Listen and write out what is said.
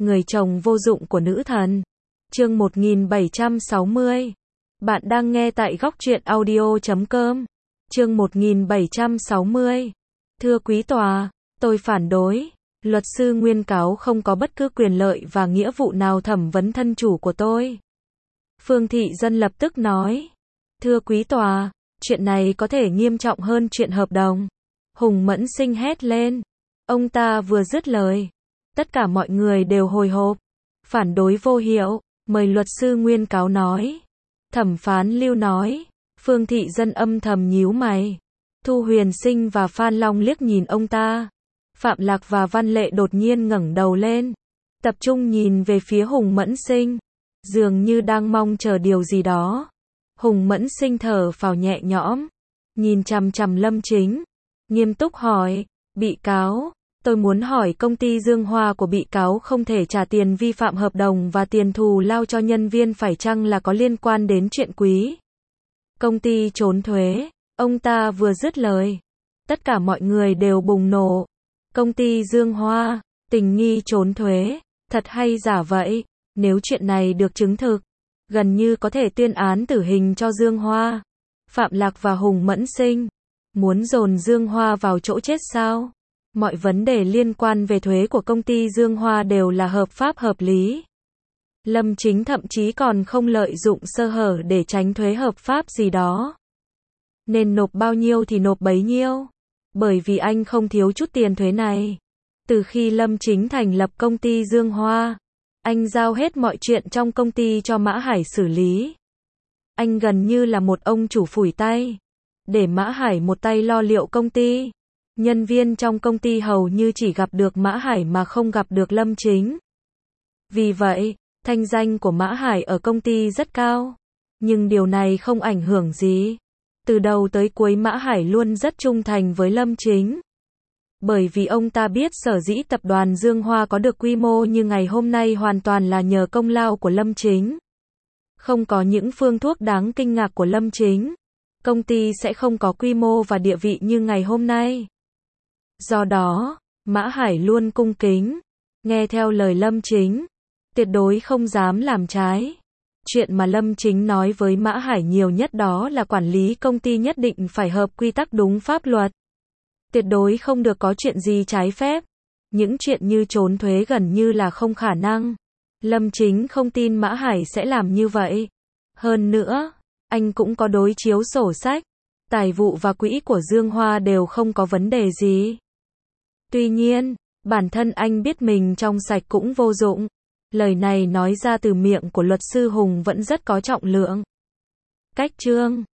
Người chồng vô dụng của nữ thần. Chương 1760. Bạn đang nghe tại góc truyện audio.com. Chương 1760. Thưa quý tòa, tôi phản đối. Luật sư nguyên cáo không có bất cứ quyền lợi và nghĩa vụ nào thẩm vấn thân chủ của tôi. Phương Thị Dân lập tức nói. Thưa quý tòa, chuyện này có thể nghiêm trọng hơn chuyện hợp đồng. Hùng Mẫn Sinh hét lên. Ông ta vừa dứt lời, tất cả mọi người đều hồi hộp. Phản đối vô hiệu, mời luật sư nguyên cáo nói. Thẩm phán Lưu nói. Phương Thị Dân âm thầm nhíu mày. Thu Huyền Sinh và Phan Long liếc nhìn ông ta. Phạm Lạc và Văn Lệ đột nhiên ngẩng đầu lên, tập trung nhìn về phía Hùng Mẫn Sinh, dường như đang mong chờ điều gì đó. Hùng Mẫn Sinh thở phào nhẹ nhõm, nhìn chằm chằm Lâm Chính, nghiêm túc hỏi, bị cáo, tôi muốn hỏi công ty Dương Hoa của bị cáo không thể trả tiền vi phạm hợp đồng và tiền thù lao cho nhân viên phải chăng là có liên quan đến chuyện quý công ty trốn thuế. Ông ta vừa dứt lời, tất cả mọi người đều bùng nổ. Công ty Dương Hoa, tình nghi trốn thuế, thật hay giả vậy? Nếu chuyện này được chứng thực, gần như có thể tuyên án tử hình cho Dương Hoa. Phạm Lạc và Hùng Mẫn Sinh muốn dồn Dương Hoa vào chỗ chết sao? Mọi vấn đề liên quan về thuế của công ty Dương Hoa đều là hợp pháp hợp lý. Lâm Chính thậm chí còn không lợi dụng sơ hở để tránh thuế hợp pháp gì đó. Nên nộp bao nhiêu thì nộp bấy nhiêu. Bởi vì anh không thiếu chút tiền thuế này. Từ khi Lâm Chính thành lập công ty Dương Hoa, anh giao hết mọi chuyện trong công ty cho Mã Hải xử lý. Anh gần như là một ông chủ phủi tay, để Mã Hải một tay lo liệu công ty. Nhân viên trong công ty hầu như chỉ gặp được Mã Hải mà không gặp được Lâm Chính. Vì vậy, thanh danh của Mã Hải ở công ty rất cao. Nhưng điều này không ảnh hưởng gì. Từ đầu tới cuối Mã Hải luôn rất trung thành với Lâm Chính. Bởi vì ông ta biết sở dĩ tập đoàn Dương Hoa có được quy mô như ngày hôm nay hoàn toàn là nhờ công lao của Lâm Chính. Không có những phương thuốc đáng kinh ngạc của Lâm Chính, công ty sẽ không có quy mô và địa vị như ngày hôm nay. Do đó, Mã Hải luôn cung kính, nghe theo lời Lâm Chính, tuyệt đối không dám làm trái. Chuyện mà Lâm Chính nói với Mã Hải nhiều nhất đó là quản lý công ty nhất định phải hợp quy tắc đúng pháp luật. Tuyệt đối không được có chuyện gì trái phép. Những chuyện như trốn thuế gần như là không khả năng. Lâm Chính không tin Mã Hải sẽ làm như vậy. Hơn nữa, anh cũng có đối chiếu sổ sách. Tài vụ và quỹ của Dương Hoa đều không có vấn đề gì. Tuy nhiên, bản thân anh biết mình trong sạch cũng vô dụng. Lời này nói ra từ miệng của luật sư Hùng vẫn rất có trọng lượng. Cách chương